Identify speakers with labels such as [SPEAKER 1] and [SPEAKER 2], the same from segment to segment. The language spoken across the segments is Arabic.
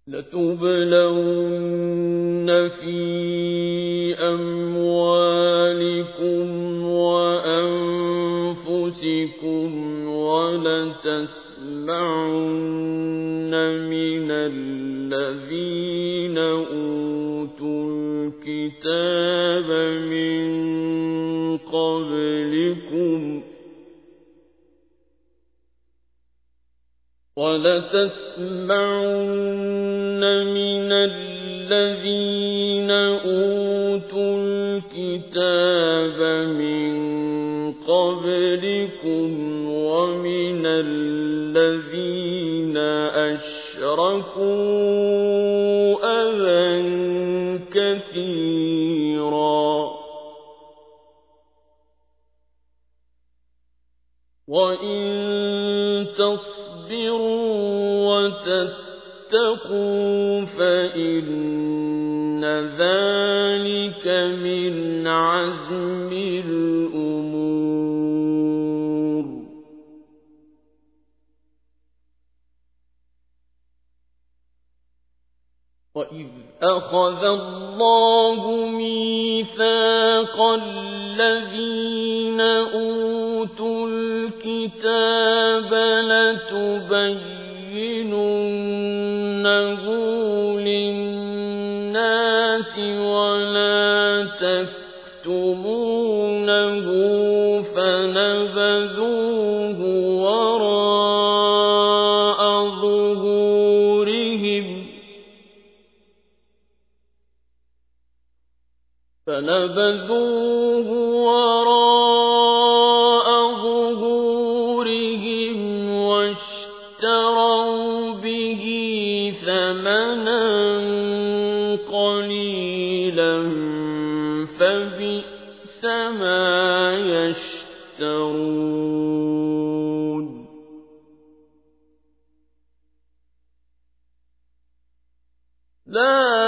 [SPEAKER 1] لَتُبْلَوُنَّ فِي أَمْوَالِكُمْ وَأَنفُسِكُمْ وَلَتَسْمَعُنَّ مِنَ الَّذِينَ أُوتُوا الْكِتَابَ مِن قَبْلِكُمْ وَمِنَ الَّذِينَ أَشْرَكُوا أَذًى كَثِيرًا ۚ وَإِن تَصْبِرُوا وَتَتَّقُوا فَإِنَّ ذَلِكَ مِنْ عَزْمِ الْأُمُورِ. وَإِذْ أَخَذَ اللَّهُ مِيثَاقَ الَّذِينَ أُوتُوا الْكِتَابَ لَتُبَيِّنُنَّهُ لِلنَّاسِ وَلَا تَكْتُمُونَهُ فَنَبَذُوهُ وَرَاءَ ظُهُورِهِمْ وَاشْتَرَوْا بِهِ ثَمَنًا قَلِيلًا فَبِئْسَ مَا يَشْتَرُونَ. لَا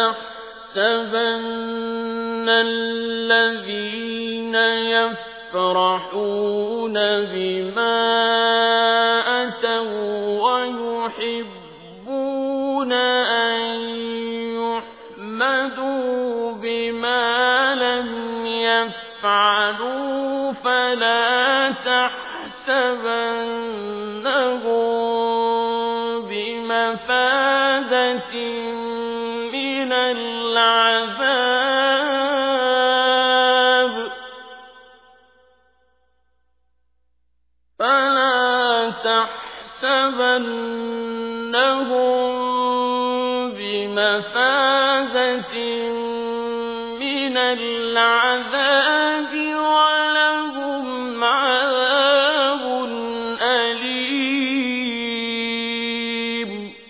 [SPEAKER 1] تَحْسَبَنَّ الَّذِينَ يَفْرَحُونَ بِمَا أَتَوا وَّيُحِبُّونَ أَن يُحْمَدُوا بِمَا لَمْ يَفْعَلُوا فَلَا تَحْسَبَنَّهُم بِمَفَازَةٍ مِّنَ الْعَذَابِ. فَلَا تَحْسَبَنَّهُم بِمَفَازَةٍ مِّنَ الْعَذَابِ وَلَهُمْ عَذَابٌ أَلِيمٌ.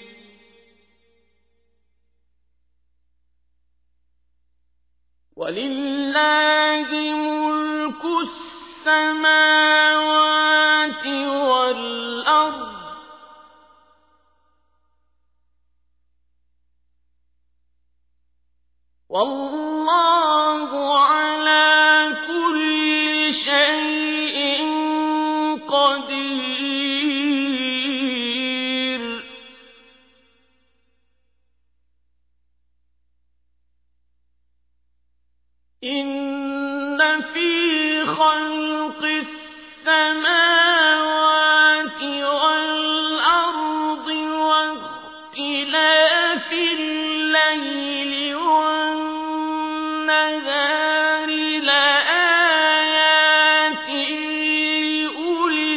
[SPEAKER 1] وَلِلَّهِ مُلْكُ السَّمَاوَاتِ وَالْأَرْضِ ۚ وَاللَّهُ عَلَىٰ كُلِّ شَيْءٍ قَدِيرٌ. إِنَّ فِي خَلْقِ السَّمَاوَاتِ وَالْأَرْضِ وَاخْتِلَافِ اللَّيْلِ وَالنَّهَارِ لَآيَاتٍ لِّأُولِي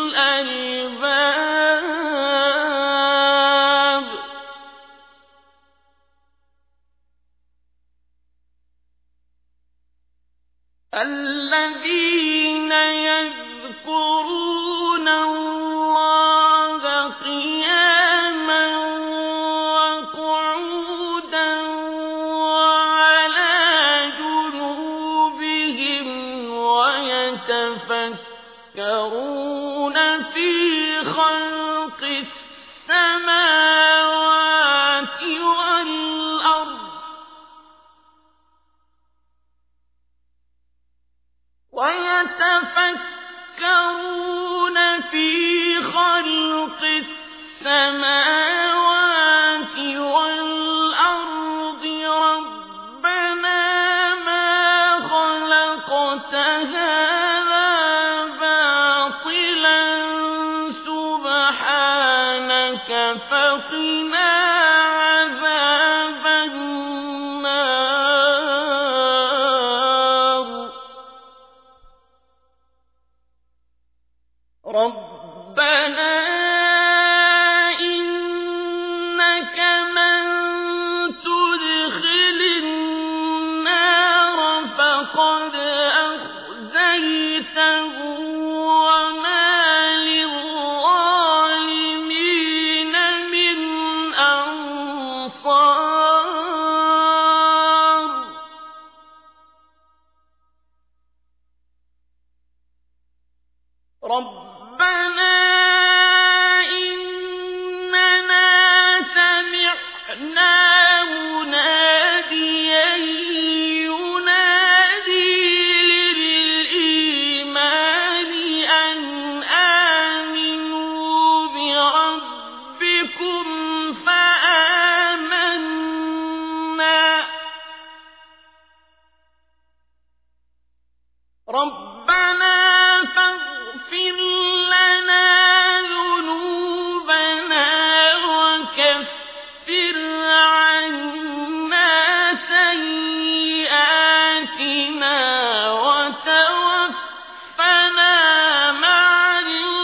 [SPEAKER 1] الْأَلْبَابِ. الَّذِينَ يَذْكُرُونَ اللَّهَ قِيَامًا وَقُعُودًا وَعَلَىٰ جُنُوبِهِمْ وَيَتَفَكَّرُونَ فِي خَلْقِ السَّمَاوَاتِ وَالْأَرْضِ وَالْأَرْضِ عذاب النار ربنا إنك من تدخل النار فقد أخزيته وما للظالمين من أنصار ربنا إننا سمعنا مناديا ينادي للإيمان أن آمنوا بربكم فآمنا ربنا فاغفر لنا ذنوبنا وكفر عنا سيئاتنا وتوفنا مع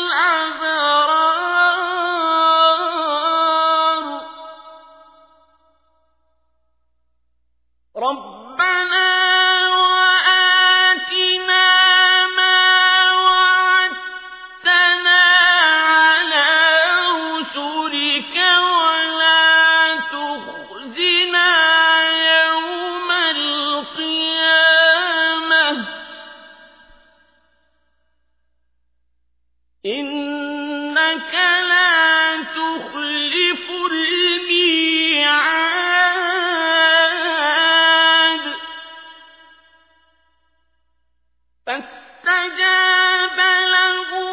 [SPEAKER 1] الأبرار ربنا وآتنا ما وعدتنا على رسلك ولا تخزنا يوم القيامة إنك لا تخلف الميعاد فاستجاب لهم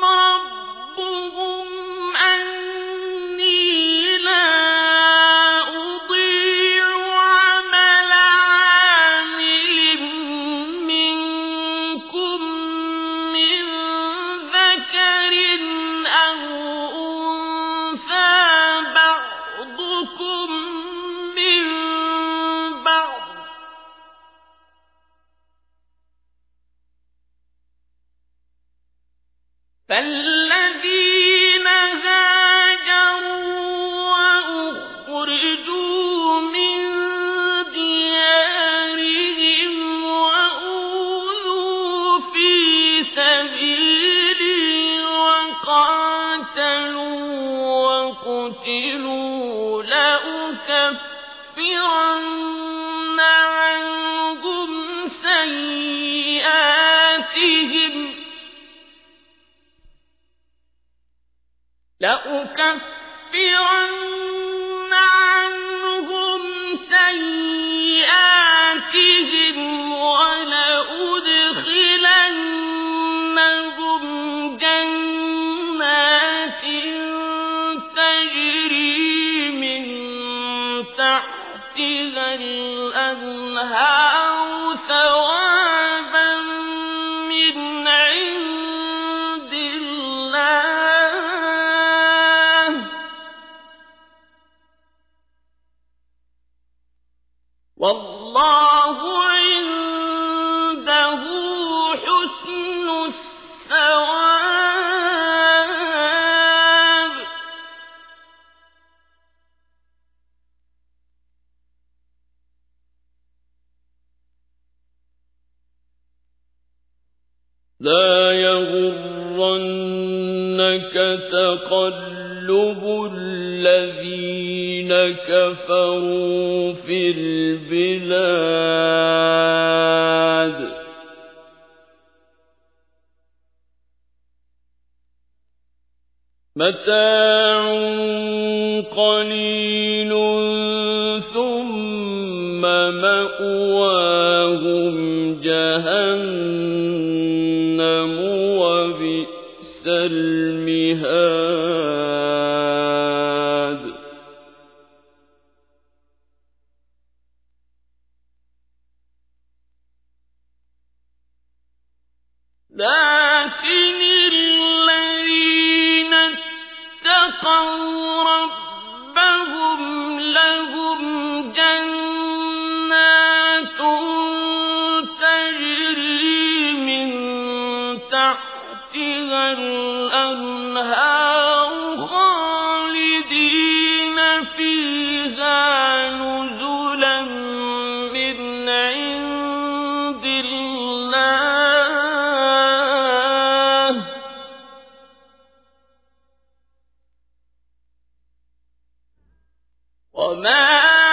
[SPEAKER 1] ربهم أني لا أضيع عمل عامل منكم من ذكر أو أنثى بعضكم من بعض فالذين هاجروا وأخرجوا من ديارهم وأوذوا في سبيلي وقاتلوا وقتلوا لأكفرن عنهم سيئاتهم ولأدخلنهم جنات تجري من تحتها الأنهار ثوابا من عند الله والله عنده حسن الثواب لا يغرنك تقلب الذين كفروا في البلاد متاع قليل ثم مأواهم جهنم وبئس المهاد لكن الذين اتقوا ربهم وما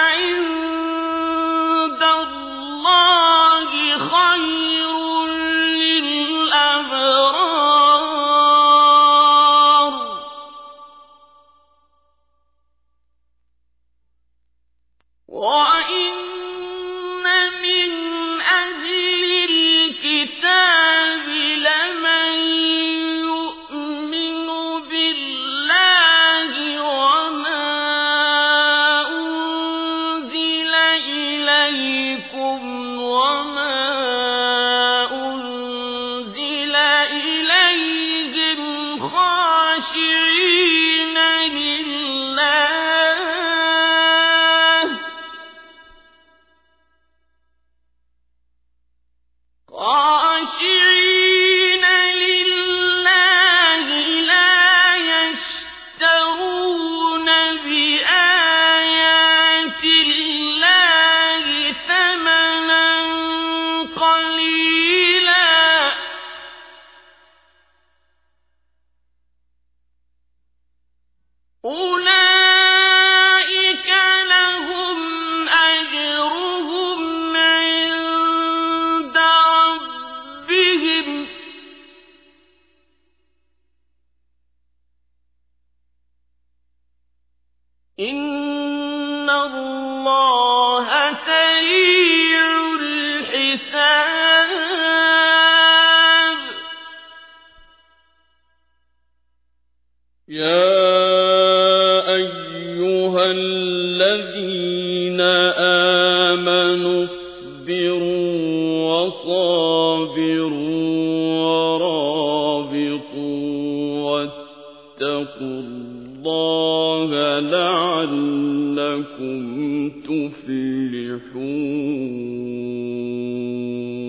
[SPEAKER 1] عند الله خير للأبرار وإن من أهل الكتاب لمن يؤمن بالله وما أنزل إليكم وما أنزل إليهم خاشعين لله لا يشترون بآيات الله ثمنا قليلا أولئك لهم أجرهم عند ربهم إن الله سريع الحساب يا أيها الذين آمنوا اصبروا وصابروا ورابطوا واتقوا الله لعلكم تفلحون